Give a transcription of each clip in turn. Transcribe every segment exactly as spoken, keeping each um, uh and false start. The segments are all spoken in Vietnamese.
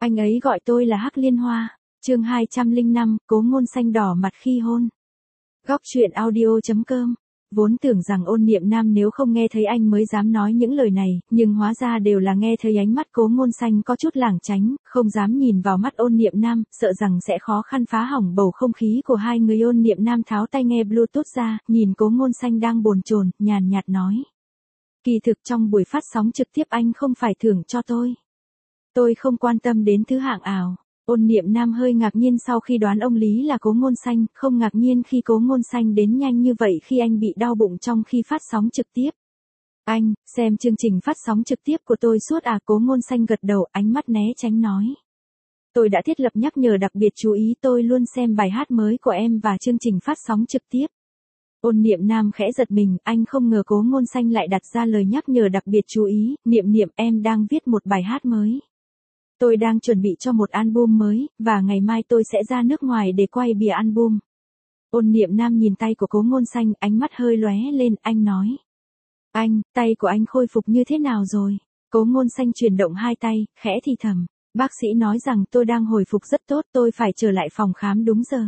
Anh ấy gọi tôi là Hắc Liên Hoa. Chương hai trăm lẻ năm, Cố Ngôn Xanh đỏ mặt khi hôn. Góc truyện audio chấm com. Vốn tưởng rằng Ôn Niệm Nam nếu không nghe thấy anh mới dám nói những lời này, nhưng hóa ra đều là nghe thấy ánh mắt Cố Ngôn Xanh có chút lảng tránh, không dám nhìn vào mắt Ôn Niệm Nam, sợ rằng sẽ khó khăn phá hỏng bầu không khí của hai người. Ôn Niệm Nam tháo tai nghe Bluetooth ra, nhìn Cố Ngôn Xanh đang bồn chồn, nhàn nhạt nói. Kỳ thực trong buổi phát sóng trực tiếp anh không phải thưởng cho tôi. Tôi không quan tâm đến thứ hạng ảo. Ôn Niệm Nam hơi ngạc nhiên sau khi đoán ông Lý là Cố Ngôn Xanh, không ngạc nhiên khi Cố Ngôn Xanh đến nhanh như vậy khi anh bị đau bụng trong khi phát sóng trực tiếp. Anh, xem chương trình phát sóng trực tiếp của tôi suốt à? Cố Ngôn Xanh gật đầu, ánh mắt né tránh nói. Tôi đã thiết lập nhắc nhở đặc biệt chú ý, tôi luôn xem bài hát mới của em và chương trình phát sóng trực tiếp. Ôn Niệm Nam khẽ giật mình, anh không ngờ Cố Ngôn Xanh lại đặt ra lời nhắc nhở đặc biệt chú ý. Niệm Niệm, em đang viết một bài hát mới. Tôi đang chuẩn bị cho một album mới, và ngày mai tôi sẽ ra nước ngoài để quay bìa album. Ôn Niệm Nam nhìn tay của Cố Ngôn Xanh, ánh mắt hơi lóe lên, anh nói. Anh, tay của anh khôi phục như thế nào rồi? Cố Ngôn Xanh chuyển động hai tay, khẽ thì thầm. Bác sĩ nói rằng tôi đang hồi phục rất tốt, tôi phải trở lại phòng khám đúng giờ.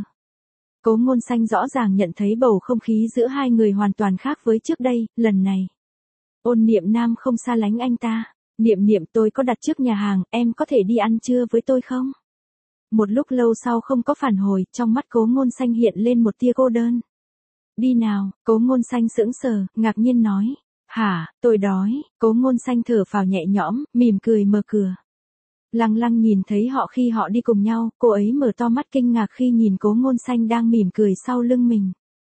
Cố Ngôn Xanh rõ ràng nhận thấy bầu không khí giữa hai người hoàn toàn khác với trước đây, lần này. Ôn Niệm Nam không xa lánh anh ta. Niệm Niệm, tôi có đặt trước nhà hàng, em có thể đi ăn trưa với tôi không? Một lúc lâu sau không có phản hồi, trong mắt Cố Ngôn Xanh hiện lên một tia cô đơn. Đi nào, Cố Ngôn Xanh sững sờ, ngạc nhiên nói. Hả, tôi đói. Cố Ngôn Xanh thở phào nhẹ nhõm, mỉm cười mở cửa. Lăng Lăng nhìn thấy họ khi họ đi cùng nhau, cô ấy mở to mắt kinh ngạc khi nhìn Cố Ngôn Xanh đang mỉm cười sau lưng mình.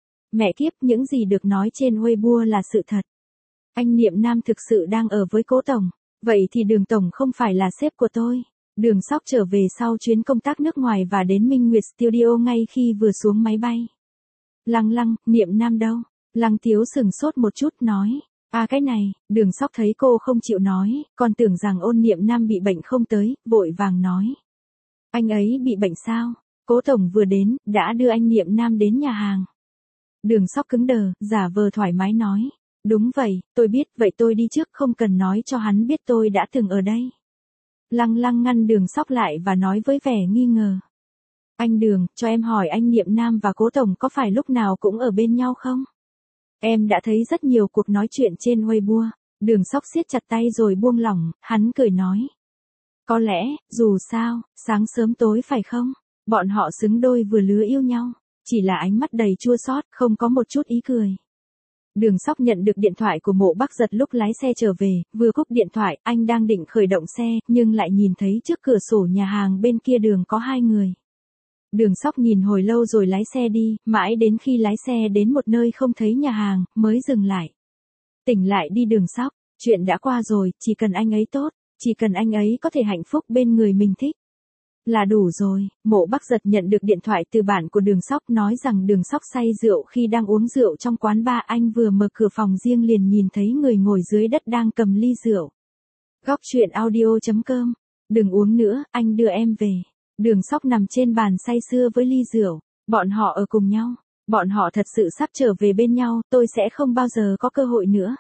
Mẹ kiếp, những gì được nói trên Weibo là sự thật. Anh Niệm Nam thực sự đang ở với Cố Tổng. Vậy thì Đường Tổng không phải là sếp của tôi. Đường Sóc trở về sau chuyến công tác nước ngoài và đến Minh Nguyệt Studio ngay khi vừa xuống máy bay. Lăng Lăng, Niệm Nam đâu? Lăng Tiếu sừng sốt một chút nói. À cái này, Đường Sóc thấy cô không chịu nói, còn tưởng rằng Ôn Niệm Nam bị bệnh không tới, vội vàng nói. Anh ấy bị bệnh sao? Cố Tổng vừa đến, đã đưa anh Niệm Nam đến nhà hàng. Đường Sóc cứng đờ, giả vờ thoải mái nói. Đúng vậy, tôi biết, vậy tôi đi trước, không cần nói cho hắn biết tôi đã từng ở đây. Lăng Lăng ngăn Đường Sóc lại và nói với vẻ nghi ngờ. Anh Đường, cho em hỏi anh Niệm Nam và Cố Tổng có phải lúc nào cũng ở bên nhau không? Em đã thấy rất nhiều cuộc nói chuyện trên Weibo. Đường Sóc siết chặt tay rồi buông lỏng, hắn cười nói. Có lẽ, dù sao, sáng sớm tối phải không? Bọn họ xứng đôi vừa lứa yêu nhau. Chỉ là ánh mắt đầy chua xót, không có một chút ý cười. Đường Sóc nhận được điện thoại của Mộ Bắc Giật lúc lái xe trở về, vừa cúp điện thoại, anh đang định khởi động xe, nhưng lại nhìn thấy trước cửa sổ nhà hàng bên kia đường có hai người. Đường Sóc nhìn hồi lâu rồi lái xe đi, mãi đến khi lái xe đến một nơi không thấy nhà hàng, mới dừng lại. Tỉnh lại đi Đường Sóc, chuyện đã qua rồi, chỉ cần anh ấy tốt, chỉ cần anh ấy có thể hạnh phúc bên người mình thích. Là đủ rồi. Mộ Bắc Giật nhận được điện thoại từ bạn của Đường Sóc nói rằng Đường Sóc say rượu khi đang uống rượu trong quán bar. Anh vừa mở cửa phòng riêng liền nhìn thấy người ngồi dưới đất đang cầm ly rượu. Góc truyện audio chấm com. Đừng uống nữa, anh đưa em về. Đường Sóc nằm trên bàn say sưa với ly rượu. Bọn họ ở cùng nhau. Bọn họ thật sự sắp trở về bên nhau, tôi sẽ không bao giờ có cơ hội nữa.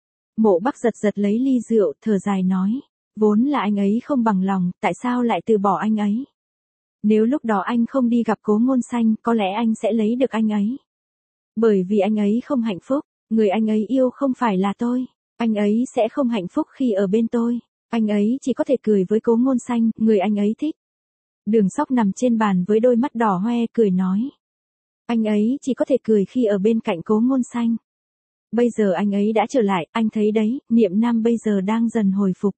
Mộ Bắc Giật giật lấy ly rượu, thở dài nói. Vốn là anh ấy không bằng lòng, tại sao lại từ bỏ anh ấy? Nếu lúc đó anh không đi gặp Cố Ngôn Xanh, có lẽ anh sẽ lấy được anh ấy. Bởi vì anh ấy không hạnh phúc, người anh ấy yêu không phải là tôi. Anh ấy sẽ không hạnh phúc khi ở bên tôi. Anh ấy chỉ có thể cười với Cố Ngôn Xanh, người anh ấy thích. Đường Sóc nằm trên bàn với đôi mắt đỏ hoe cười nói. Anh ấy chỉ có thể cười khi ở bên cạnh Cố Ngôn Xanh. Bây giờ anh ấy đã trở lại, anh thấy đấy, Niệm Nam bây giờ đang dần hồi phục.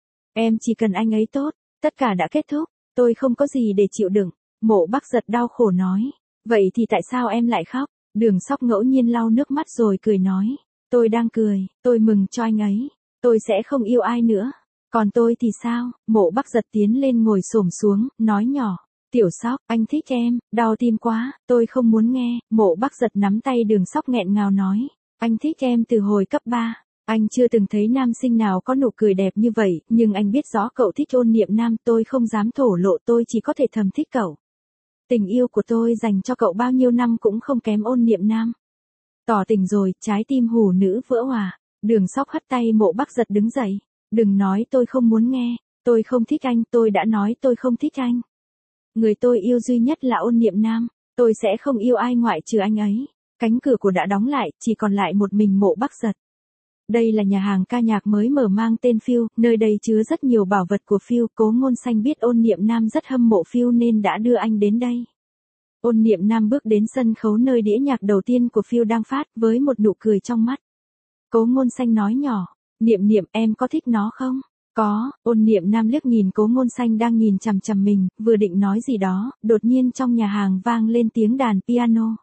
Em chỉ cần anh ấy tốt, tất cả đã kết thúc, tôi không có gì để chịu đựng. Mộ Bắc Giật đau khổ nói. Vậy thì tại sao em lại khóc? Đường Sóc ngẫu nhiên lau nước mắt rồi cười nói. Tôi đang cười, tôi mừng cho anh ấy. Tôi sẽ không yêu ai nữa. Còn tôi thì sao? Mộ Bắc Giật tiến lên ngồi xổm xuống, nói nhỏ. Tiểu Sóc, anh thích em, đau tim quá, tôi không muốn nghe. Mộ Bắc Giật nắm tay Đường Sóc nghẹn ngào nói. Anh thích em từ hồi cấp ba. Anh chưa từng thấy nam sinh nào có nụ cười đẹp như vậy, nhưng anh biết rõ cậu thích Ôn Niệm Nam, tôi không dám thổ lộ, tôi chỉ có thể thầm thích cậu. Tình yêu của tôi dành cho cậu bao nhiêu năm cũng không kém Ôn Niệm Nam. Tỏ tình rồi, trái tim hủ nữ vỡ hòa. Đường Sóc hất tay Mộ Bắc Giật đứng dậy. Đừng nói tôi không muốn nghe. Tôi không thích anh, tôi đã nói tôi không thích anh. Người tôi yêu duy nhất là Ôn Niệm Nam, tôi sẽ không yêu ai ngoại trừ anh ấy. Cánh cửa của đã đóng lại, chỉ còn lại một mình Mộ Bắc Giật. Đây là nhà hàng ca nhạc mới mở mang tên Phiêu, nơi đây chứa rất nhiều bảo vật của Phiêu. Cố Ngôn Xanh biết Ôn Niệm Nam rất hâm mộ Phiêu nên đã đưa anh đến đây. Ôn Niệm Nam bước đến sân khấu nơi đĩa nhạc đầu tiên của Phiêu đang phát với một nụ cười trong mắt. Cố Ngôn Xanh nói nhỏ, Niệm Niệm em có thích nó không? Có, Ôn Niệm Nam liếc nhìn Cố Ngôn Xanh đang nhìn chằm chằm mình, vừa định nói gì đó, đột nhiên trong nhà hàng vang lên tiếng đàn piano.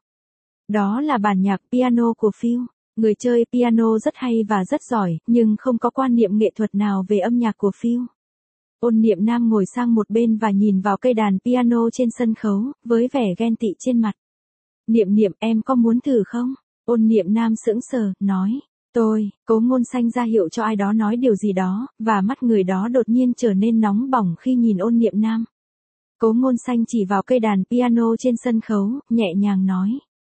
Đó là bản nhạc piano của Phiêu. Người chơi piano rất hay và rất giỏi, nhưng không có quan niệm nghệ thuật nào về âm nhạc của Phiêu. Ôn Niệm Nam ngồi sang một bên và nhìn vào cây đàn piano trên sân khấu, với vẻ ghen tị trên mặt. Niệm Niệm em có muốn thử không? Ôn Niệm Nam sững sờ, nói. Tôi, Cố Ngôn Xanh ra hiệu cho ai đó nói điều gì đó, và mắt người đó đột nhiên trở nên nóng bỏng khi nhìn Ôn Niệm Nam. Cố Ngôn Xanh chỉ vào cây đàn piano trên sân khấu, nhẹ nhàng nói.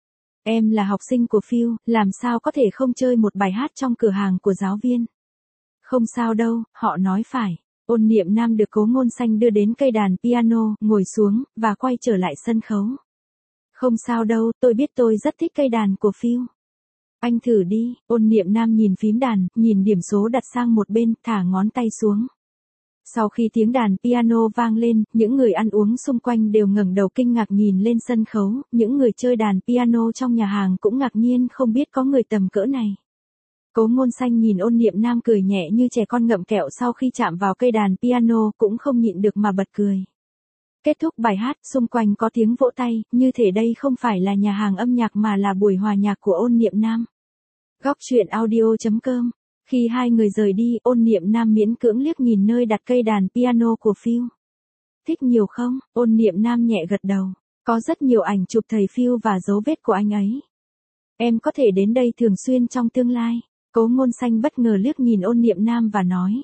Em là học sinh của Phiêu, làm sao có thể không chơi một bài hát trong cửa hàng của giáo viên? Không sao đâu, họ nói phải. Ôn Niệm Nam được Cố Ngôn Xanh đưa đến cây đàn piano, ngồi xuống, và quay trở lại sân khấu. Không sao đâu, tôi biết tôi rất thích cây đàn của Phiêu. Anh thử đi, Ôn Niệm Nam nhìn phím đàn, nhìn điểm số đặt sang một bên, thả ngón tay xuống. Sau khi tiếng đàn piano vang lên, những người ăn uống xung quanh đều ngẩng đầu kinh ngạc nhìn lên sân khấu, những người chơi đàn piano trong nhà hàng cũng ngạc nhiên không biết có người tầm cỡ này. Cố Ngôn Xanh nhìn Ôn Niệm Nam cười nhẹ như trẻ con ngậm kẹo sau khi chạm vào cây đàn piano cũng không nhịn được mà bật cười. Kết thúc bài hát, xung quanh có tiếng vỗ tay, như thể đây không phải là nhà hàng âm nhạc mà là buổi hòa nhạc của Ôn Niệm Nam. Góc truyện audio chấm com. Khi hai người rời đi, Ôn Niệm Nam miễn cưỡng liếc nhìn nơi đặt cây đàn piano của Phiêu. Thích nhiều không? Ôn Niệm Nam nhẹ gật đầu. Có rất nhiều ảnh chụp thầy Phiêu và dấu vết của anh ấy. Em có thể đến đây thường xuyên trong tương lai. Cố Ngôn Xanh bất ngờ liếc nhìn Ôn Niệm Nam và nói.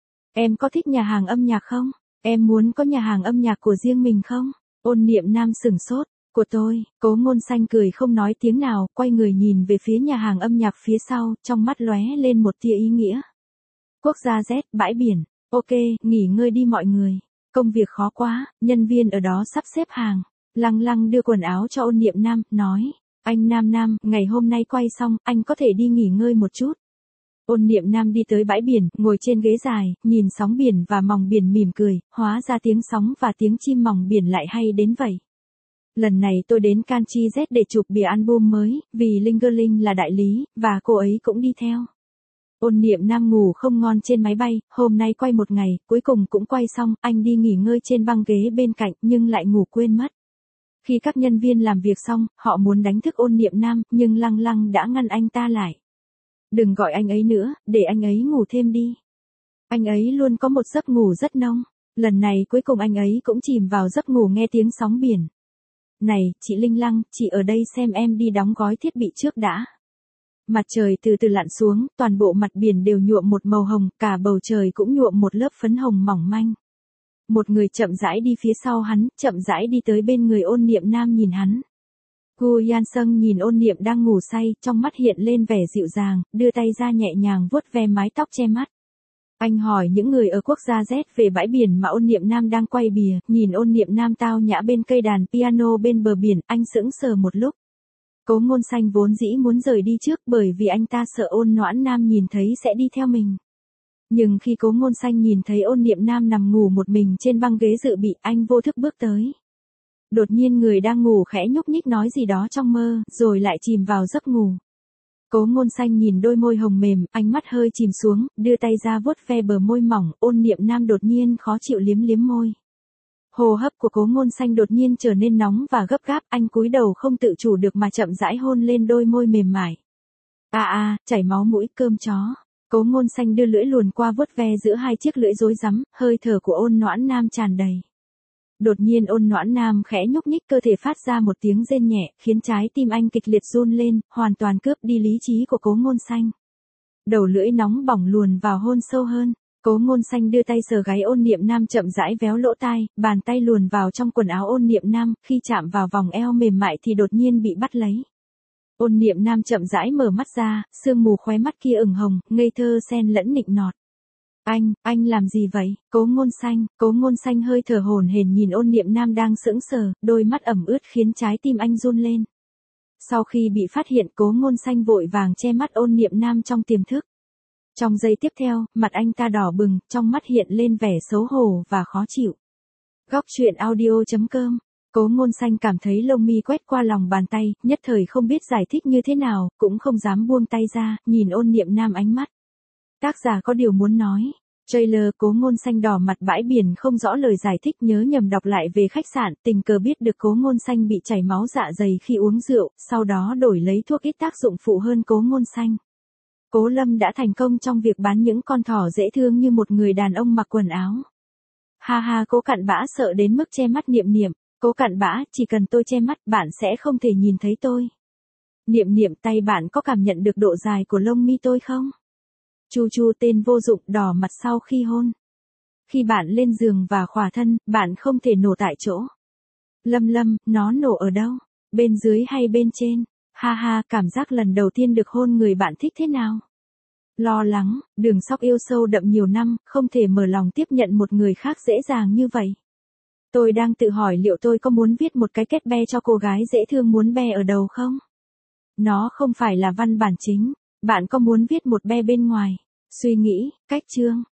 Em có thích nhà hàng âm nhạc không? Em muốn có nhà hàng âm nhạc của riêng mình không? Ôn Niệm Nam sửng sốt. Của tôi, Cố Ngôn Xanh cười không nói tiếng nào, quay người nhìn về phía nhà hàng âm nhạc phía sau, trong mắt lóe lên một tia ý nghĩa. Quốc gia Z, bãi biển. Ok, nghỉ ngơi đi mọi người. Công việc khó quá, nhân viên ở đó sắp xếp hàng. Lăng Lăng đưa quần áo cho Ôn Niệm Nam, nói. Anh Nam Nam, ngày hôm nay quay xong, anh có thể đi nghỉ ngơi một chút. Ôn Niệm Nam đi tới bãi biển, ngồi trên ghế dài, nhìn sóng biển và mòng biển mỉm cười, hóa ra tiếng sóng và tiếng chim mòng biển lại hay đến vậy. Lần này tôi đến Canchi Z để chụp bìa album mới, vì Linh Girling là đại lý, và cô ấy cũng đi theo. Ôn Niệm Nam ngủ không ngon trên máy bay, hôm nay quay một ngày, cuối cùng cũng quay xong, anh đi nghỉ ngơi trên băng ghế bên cạnh, nhưng lại ngủ quên mất. Khi các nhân viên làm việc xong, họ muốn đánh thức Ôn Niệm Nam, nhưng Lăng Lăng đã ngăn anh ta lại. Đừng gọi anh ấy nữa, để anh ấy ngủ thêm đi. Anh ấy luôn có một giấc ngủ rất nông. Lần này cuối cùng anh ấy cũng chìm vào giấc ngủ nghe tiếng sóng biển. Này, chị Linh Lăng, chị ở đây xem em đi đóng gói thiết bị trước đã. Mặt trời từ từ lặn xuống, toàn bộ mặt biển đều nhuộm một màu hồng, cả bầu trời cũng nhuộm một lớp phấn hồng mỏng manh. Một người chậm rãi đi phía sau hắn, chậm rãi đi tới bên người Ôn Niệm Nam nhìn hắn. Gu Yan Sung nhìn Ôn Niệm đang ngủ say, trong mắt hiện lên vẻ dịu dàng, đưa tay ra nhẹ nhàng vuốt ve mái tóc che mắt. Anh hỏi những người ở quốc gia Z về bãi biển mà Ôn Niệm Nam đang quay bìa, nhìn Ôn Niệm Nam tao nhã bên cây đàn piano bên bờ biển, anh sững sờ một lúc. Cố Ngôn Xanh vốn dĩ muốn rời đi trước bởi vì anh ta sợ Ôn Noãn Nam nhìn thấy sẽ đi theo mình. Nhưng khi Cố Ngôn Xanh nhìn thấy Ôn Niệm Nam nằm ngủ một mình trên băng ghế dự bị, anh vô thức bước tới. Đột nhiên người đang ngủ khẽ nhúc nhích nói gì đó trong mơ, rồi lại chìm vào giấc ngủ. Cố Ngôn Xanh nhìn đôi môi hồng mềm, ánh mắt hơi chìm xuống, đưa tay ra vuốt ve bờ môi mỏng, Ôn Niệm Nam đột nhiên khó chịu liếm liếm môi. Hô hấp của Cố Ngôn Xanh đột nhiên trở nên nóng và gấp gáp, anh cúi đầu không tự chủ được mà chậm rãi hôn lên đôi môi mềm mại. A a, chảy máu mũi, cơm chó. Cố Ngôn Xanh đưa lưỡi luồn qua vuốt ve giữa hai chiếc lưỡi rối rắm, hơi thở của Ôn Noãn Nam tràn đầy. Đột nhiên Ôn Noãn Nam khẽ nhúc nhích cơ thể phát ra một tiếng rên nhẹ, khiến trái tim anh kịch liệt run lên, hoàn toàn cướp đi lý trí của Cố Ngôn Xanh. Đầu lưỡi nóng bỏng luồn vào hôn sâu hơn. Cố Ngôn Xanh đưa tay sờ gáy Ôn Niệm Nam chậm rãi véo lỗ tai, bàn tay luồn vào trong quần áo Ôn Niệm Nam, khi chạm vào vòng eo mềm mại thì đột nhiên bị bắt lấy. Ôn Niệm Nam chậm rãi mở mắt ra, sương mù khóe mắt kia ửng hồng, ngây thơ xen lẫn nịnh nọt. Anh, anh làm gì vậy? Cố Ngôn Xanh, Cố Ngôn Xanh hơi thở hổn hển nhìn Ôn Niệm Nam đang sững sờ, đôi mắt ẩm ướt khiến trái tim anh run lên. Sau khi bị phát hiện, Cố Ngôn Xanh vội vàng che mắt Ôn Niệm Nam trong tiềm thức. Trong giây tiếp theo, mặt anh ta đỏ bừng, trong mắt hiện lên vẻ xấu hổ và khó chịu. Góc truyện audio chấm com. Cố Ngôn Xanh cảm thấy lông mi quét qua lòng bàn tay, nhất thời không biết giải thích như thế nào, cũng không dám buông tay ra, nhìn Ôn Niệm Nam ánh mắt. Tác giả có điều muốn nói. Trailer. Cố Ngôn Xanh đỏ mặt bãi biển không rõ lời giải thích, nhớ nhầm đọc lại về khách sạn, tình cờ biết được Cố Ngôn Xanh bị chảy máu dạ dày khi uống rượu, sau đó đổi lấy thuốc ít tác dụng phụ hơn Cố Ngôn Xanh. Cố Lâm đã thành công trong việc bán những con thỏ dễ thương như một người đàn ông mặc quần áo. Ha ha, Cố Cặn Bã sợ đến mức che mắt Niệm Niệm. Cố Cặn Bã, chỉ cần tôi che mắt, bạn sẽ không thể nhìn thấy tôi. Niệm Niệm, tay bạn có cảm nhận được độ dài của lông mi tôi không? Chu Chu, tên vô dụng, đỏ mặt sau khi hôn. Khi bạn lên giường và khỏa thân, bạn không thể nổ tại chỗ. Lâm Lâm, nó nổ ở đâu? Bên dưới hay bên trên? Ha ha, cảm giác lần đầu tiên được hôn người bạn thích thế nào? Lo lắng, Đường Sóc yêu sâu đậm nhiều năm, không thể mở lòng tiếp nhận một người khác dễ dàng như vậy. Tôi đang tự hỏi liệu tôi có muốn viết một cái kết be cho cô gái dễ thương muốn be ở đầu không? Nó không phải là văn bản chính. Bạn có muốn viết một be bên ngoài? Suy nghĩ, cách chương.